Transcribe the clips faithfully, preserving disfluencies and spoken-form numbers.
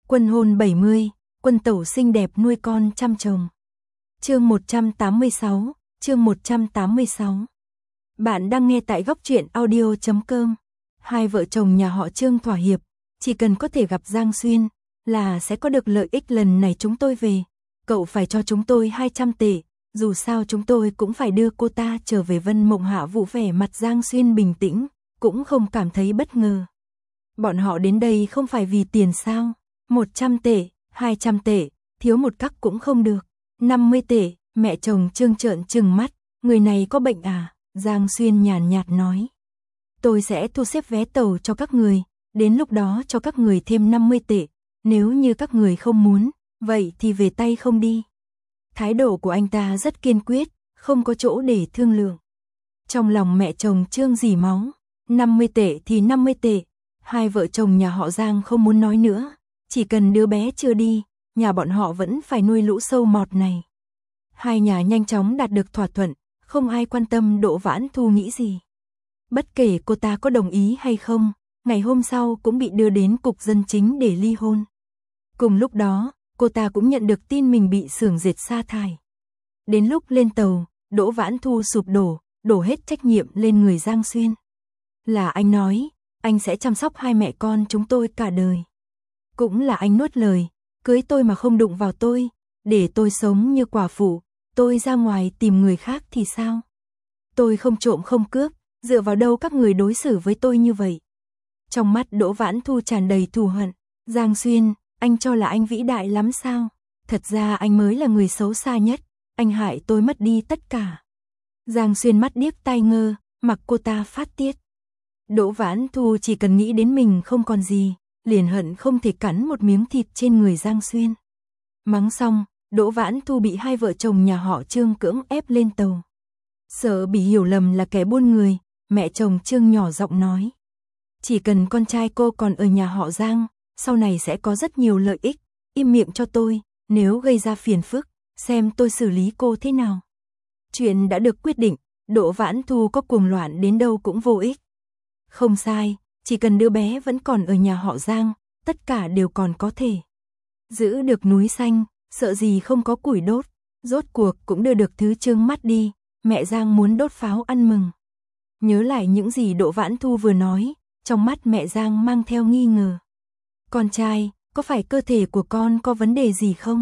Quân hôn bảy mươi, quân tẩu xinh đẹp nuôi con trăm chồng. Chương một trăm tám mươi sáu, chương một trăm tám mươi sáu. Bạn đang nghe tại góc truyện audio chấm com. Hai vợ chồng nhà họ Trương thỏa hiệp, chỉ cần có thể gặp Giang Xuyên là sẽ có được lợi ích. Lần này chúng tôi về, cậu phải cho chúng tôi hai trăm tệ, dù sao chúng tôi cũng phải đưa cô ta trở về. Vân Mộng Hạ vụ vẻ mặt Giang Xuyên bình tĩnh, cũng không cảm thấy bất ngờ. Bọn họ đến đây không phải vì tiền sao? một trăm tệ, hai trăm tệ, thiếu một cắc cũng không được. năm mươi tệ, mẹ chồng Trương trợn trừng mắt, người này có bệnh à? Giang Xuyên nhàn nhạt nói. Tôi sẽ thu xếp vé tàu cho các người, đến lúc đó cho các người thêm năm mươi tệ, nếu như các người không muốn, vậy thì về tay không đi. Thái độ của anh ta rất kiên quyết, không có chỗ để thương lượng. Trong lòng mẹ chồng Trương rỉ máu, năm mươi tệ thì năm mươi tệ, hai vợ chồng nhà họ Giang không muốn nói nữa, chỉ cần đứa bé chưa đi, nhà bọn họ vẫn phải nuôi lũ sâu mọt này. Hai nhà nhanh chóng đạt được thỏa thuận, không ai quan tâm Đỗ Vãn Thu nghĩ gì. Bất kể cô ta có đồng ý hay không, ngày hôm sau cũng bị đưa đến cục dân chính để ly hôn. Cùng lúc đó, cô ta cũng nhận được tin mình bị xưởng dệt sa thải. Đến lúc lên tàu, Đỗ Vãn Thu sụp đổ, đổ hết trách nhiệm lên người Giang Xuyên. Là anh nói, anh sẽ chăm sóc hai mẹ con chúng tôi cả đời. Cũng là anh nuốt lời, cưới tôi mà không đụng vào tôi, để tôi sống như quả phụ, tôi ra ngoài tìm người khác thì sao? Tôi không trộm không cướp, dựa vào đâu các người đối xử với tôi như vậy? Trong mắt Đỗ Vãn Thu tràn đầy thù hận. Giang Xuyên, anh cho là anh vĩ đại lắm sao? Thật ra anh mới là người xấu xa nhất, anh hại tôi mất đi tất cả. Giang Xuyên mắt điếc tai ngơ, mặc cô ta phát tiết. Đỗ Vãn Thu chỉ cần nghĩ đến mình không còn gì, liền hận không thể cắn một miếng thịt trên người Giang Xuyên. Mắng xong, Đỗ Vãn Thu bị hai vợ chồng nhà họ Trương cưỡng ép lên tàu. Sợ bị hiểu lầm là kẻ buôn người, mẹ chồng Trương nhỏ giọng nói. Chỉ cần con trai cô còn ở nhà họ Giang, sau này sẽ có rất nhiều lợi ích, im miệng cho tôi, nếu gây ra phiền phức, xem tôi xử lý cô thế nào. Chuyện đã được quyết định, Đỗ Vãn Thu có cuồng loạn đến đâu cũng vô ích. Không sai, chỉ cần đứa bé vẫn còn ở nhà họ Giang, tất cả đều còn có thể. Giữ được núi xanh, sợ gì không có củi đốt, rốt cuộc cũng đưa được thứ trương mắt đi, mẹ Giang muốn đốt pháo ăn mừng. Nhớ lại những gì Đỗ Vãn Thu vừa nói, trong mắt mẹ Giang mang theo nghi ngờ. Con trai, có phải cơ thể của con có vấn đề gì không?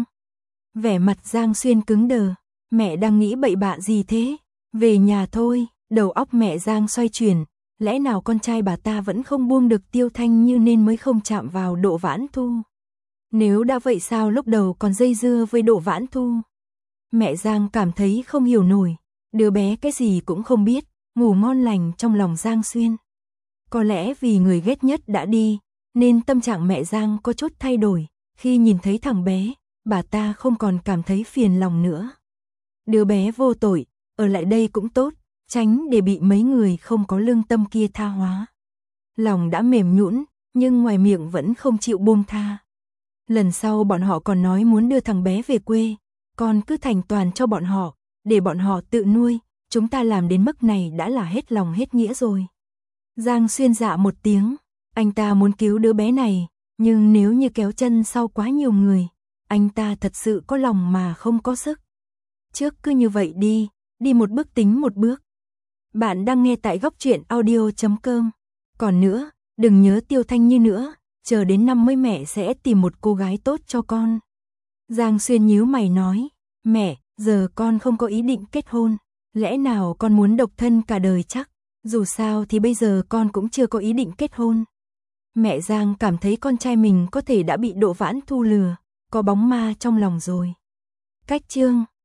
Vẻ mặt Giang Xuyên cứng đờ, mẹ đang nghĩ bậy bạ gì thế? Về nhà thôi, đầu óc mẹ Giang xoay chuyển, lẽ nào con trai bà ta vẫn không buông được Tiêu Thanh Như nên mới không chạm vào Đỗ Vãn Thu? Nếu đã vậy sao lúc đầu còn dây dưa với Đỗ Vãn Thu? Mẹ Giang cảm thấy không hiểu nổi, đứa bé cái gì cũng không biết, ngủ ngon lành trong lòng Giang Xuyên. Có lẽ vì người ghét nhất đã đi, nên tâm trạng mẹ Giang có chút thay đổi, khi nhìn thấy thằng bé, bà ta không còn cảm thấy phiền lòng nữa. Đứa bé vô tội, ở lại đây cũng tốt, tránh để bị mấy người không có lương tâm kia tha hóa. Lòng đã mềm nhũn, nhưng ngoài miệng vẫn không chịu buông tha. Lần sau bọn họ còn nói muốn đưa thằng bé về quê, con cứ thành toàn cho bọn họ, để bọn họ tự nuôi, chúng ta làm đến mức này đã là hết lòng hết nghĩa rồi. Giang Xuyên dạ một tiếng, anh ta muốn cứu đứa bé này, nhưng nếu như kéo chân sau quá nhiều người, anh ta thật sự có lòng mà không có sức. Trước cứ như vậy đi, đi một bước tính một bước. Bạn đang nghe tại góc truyện audio chấm com. Còn nữa, đừng nhớ Tiêu Thanh Như nữa, chờ đến năm mươi mẹ sẽ tìm một cô gái tốt cho con. Giang Xuyên nhíu mày nói, mẹ, giờ con không có ý định kết hôn, lẽ nào con muốn độc thân cả đời chắc, dù sao thì bây giờ con cũng chưa có ý định kết hôn. Mẹ Giang cảm thấy con trai mình có thể đã bị Đỗ Vãn Thu lừa, có bóng ma trong lòng rồi. Cách chương